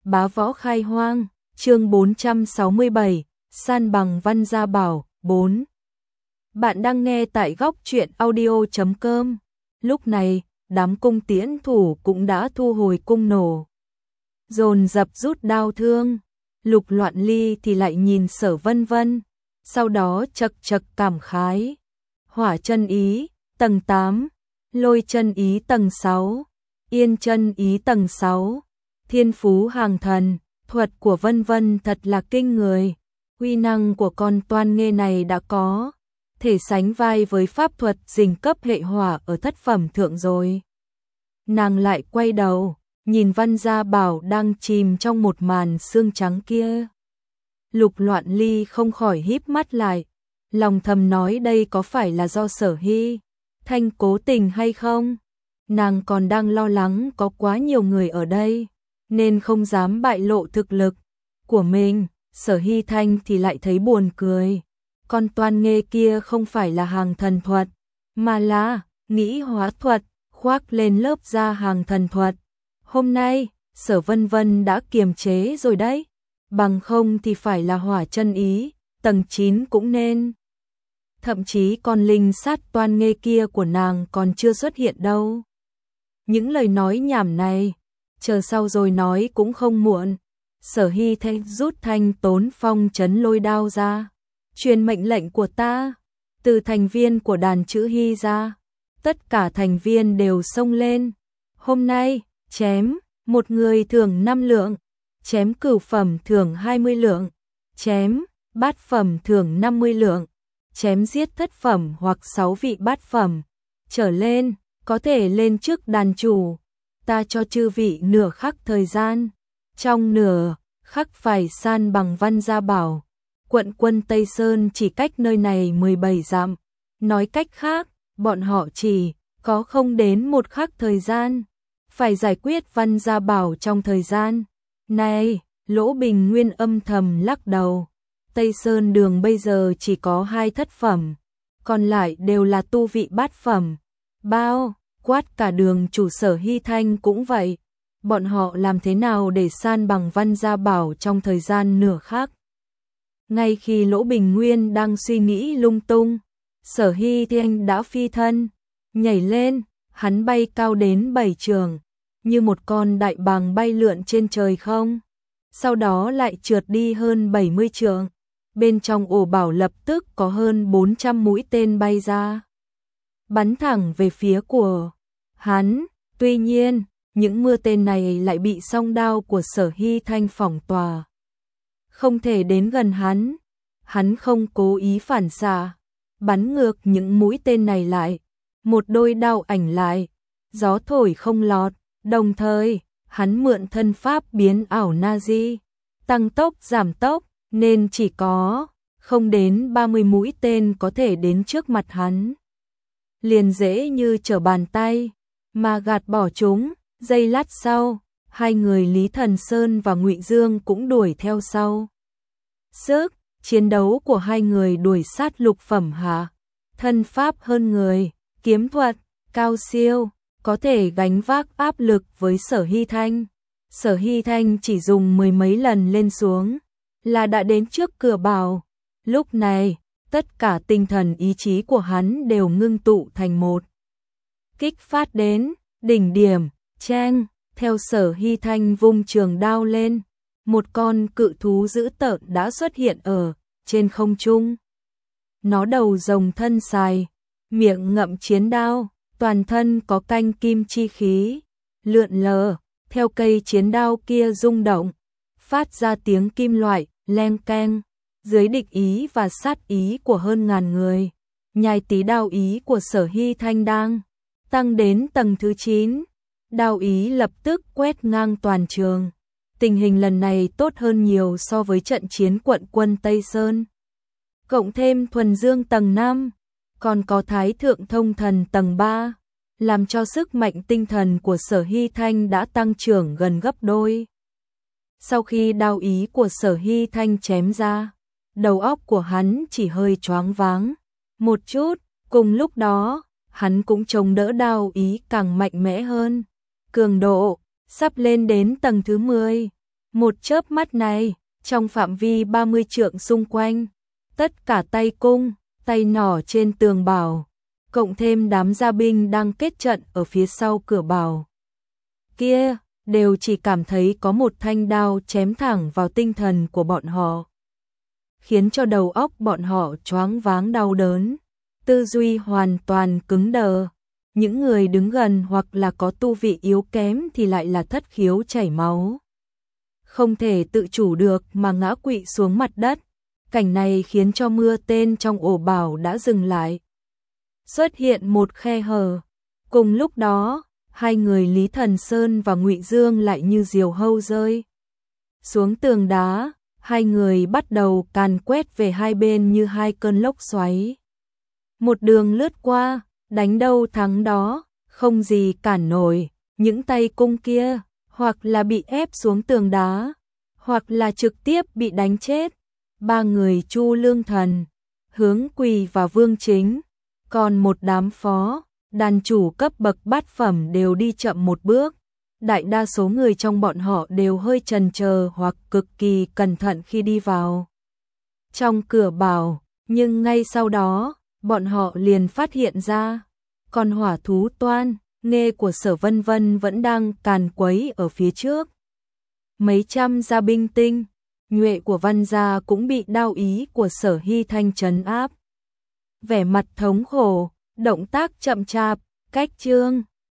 Bá võ khai hoang, chương 467, san bằng Văn Gia Bảo, 4. Bạn đang nghe tại góc truyện audio.com. Lúc này, đám cung tiễn thủ cũng đã thu hồi cung nổ. Dồn dập rút đao thương, Lục Loạn Ly thì lại nhìn Sở Vân Vân, sau đó chậc chậc cảm khái. Hỏa chân ý, tầng 8, lôi chân ý tầng 6, yên chân ý tầng 6. Thiên phú hàng thần, thuật của Vân Vân thật là kinh người. Uy năng của con toan nghê này đã có thể sánh vai với pháp thuật rình cấp hệ hỏa ở thất phẩm thượng rồi. Nàng lại quay đầu, nhìn Văn Gia Bảo đang chìm trong một màn sương trắng kia. Lục Loạn Ly không khỏi híp mắt lại, lòng thầm nói đây có phải là do Sở Hy Thanh cố tình hay không? Nàng còn đang lo lắng có quá nhiều người ở đây, nên không dám bại lộ thực lực của mình. Sở Hy Thanh thì lại thấy buồn cười. Con toan nghê kia không phải là hàng thần thuật, mà là nghĩ hóa thuật, khoác lên lớp da hàng thần thuật. Hôm nay, Sở Vân Vân đã kiềm chế rồi đấy, bằng không thì phải là hỏa chân ý, tầng 9 cũng nên. Thậm chí con linh sát toan nghê kia của nàng còn chưa xuất hiện đâu. Những lời nói nhảm này, chờ sau rồi nói cũng không muộn. Sở Hy Thanh rút thanh tốn phong trấn lôi đao ra, truyền mệnh lệnh của ta, từ thành viên của đàn chữ Hy ra. Tất cả thành viên đều xông lên. Hôm nay, chém, một người thưởng 5 lượng, chém cửu phẩm thưởng 20 lượng, chém, bát phẩm thưởng 50 lượng, chém giết thất phẩm hoặc 6 vị bát phẩm trở lên, có thể lên trước đàn chủ. Ta cho chư vị nửa khắc thời gian, trong nửa khắc phải san bằng Văn Gia Bảo. Quận quân Tây Sơn chỉ cách nơi này 17 dặm, nói cách khác, bọn họ chỉ có không đến một khắc thời gian, phải giải quyết Văn Gia Bảo trong thời gian này. Lỗ Bình Nguyên âm thầm lắc đầu. Tây Sơn đường bây giờ chỉ có 2 thất phẩm, còn lại đều là tu vị bát phẩm. Bao quát cả đường chủ Sở Hy Thanh cũng vậy. Bọn họ làm thế nào để san bằng Văn Gia Bảo trong thời gian nửa khắc? Ngay khi Lỗ Bình Nguyên đang suy nghĩ lung tung, Sở Hy Thanh đã phi thân, nhảy lên, hắn bay cao đến 7 trượng, như một con đại bàng bay lượn trên trời không. Sau đó lại trượt đi hơn 70 trượng, bên trong ổ bảo lập tức có hơn 400 mũi tên bay ra, bắn thẳng về phía của hắn. Tuy nhiên, những mưa tên này lại bị song đao của Sở Hy Thanh phỏng tòa, không thể đến gần hắn. Hắn không cố ý phản xạ, bắn ngược những mũi tên này lại, một đôi đao ảnh lại, gió thổi không lọt. Đồng thời, hắn mượn thân pháp biến ảo Nazi, tăng tốc giảm tốc, nên chỉ có không đến 30 mũi tên có thể đến trước mặt hắn. Liền dễ như trở bàn tay mà gạt bỏ chúng. Giây lát sau, hai người Lý Thần Sơn và Ngụy Dương cũng đuổi theo sau. Sức chiến đấu của hai người đuổi sát lục phẩm hạ, thân pháp hơn người, kiếm thuật cao siêu, có thể gánh vác áp lực với Sở Hy Thanh. Sở Hy Thanh chỉ dùng 10 mấy lần lên xuống là đã đến trước cửa bảo. Lúc này, tất cả tinh thần ý chí của hắn đều ngưng tụ thành một, kích phát đến đỉnh điểm. Cheng, theo Sở Hy Thanh vung trường đao lên, một con cự thú dữ tợn đã xuất hiện ở trên không trung. Nó đầu rồng thân dài, miệng ngậm chiến đao, toàn thân có canh kim chi khí lượn lờ, theo cây chiến đao kia rung động, phát ra tiếng kim loại leng keng. Dưới địch ý và sát ý của hơn ngàn người, nhai tí đao ý của Sở Hy Thanh đang tăng đến tầng thứ 9. Đao ý lập tức quét ngang toàn trường. Tình hình lần này tốt hơn nhiều so với trận chiến quận quân Tây Sơn. Cộng thêm thuần dương tầng 5, còn có thái thượng thông thần tầng 3, làm cho sức mạnh tinh thần của Sở Hy Thanh đã tăng trưởng gần gấp đôi. Sau khi đao ý của Sở Hy Thanh chém ra, đầu óc của hắn chỉ hơi choáng váng một chút. Cùng lúc đó, hắn cũng chống đỡ đao ý càng mạnh mẽ hơn. Cường độ sắp lên đến tầng thứ 10. Một chớp mắt này, trong phạm vi 30 trượng xung quanh, tất cả tay cung, tay nỏ trên tường bảo, cộng thêm đám gia binh đang kết trận ở phía sau cửa bảo kia, đều chỉ cảm thấy có một thanh đao chém thẳng vào tinh thần của bọn họ, khiến cho đầu óc bọn họ choáng váng đau đớn, tư duy hoàn toàn cứng đờ. Những người đứng gần hoặc là có tu vị yếu kém thì lại là thất khiếu chảy máu, không thể tự chủ được mà ngã quỵ xuống mặt đất. Cảnh này khiến cho mưa tên trong ổ bảo đã dừng lại. Xuất hiện một khe hở. Cùng lúc đó, hai người Lý Thần Sơn và Ngụy Dương lại như diều hâu rơi xuống tường đá, hai người bắt đầu càn quét về hai bên như hai cơn lốc xoáy. Một đường lướt qua, đánh đâu thắng đó, không gì cản nổi. Những tay cung kia, hoặc là bị ép xuống tường đá, hoặc là trực tiếp bị đánh chết. Ba người Chu Lương Thần, Hướng Quỳ và Vương Chính, còn một đám phó, đàn chủ cấp bậc bát phẩm đều đi chậm một bước. Đại đa số người trong bọn họ đều hơi chần chờ hoặc cực kỳ cẩn thận khi đi vào trong cửa bảo, nhưng ngay sau đó, bọn họ liền phát hiện ra, con hỏa thú Toan, Nghê của Sở Vân Vân vẫn đang càn quấy ở phía trước. Mấy trăm gia binh tinh nhuệ của Văn gia cũng bị đao ý của Sở Hy Thanh trấn áp. Vẻ mặt thống khổ, động tác chậm chạp, cách chương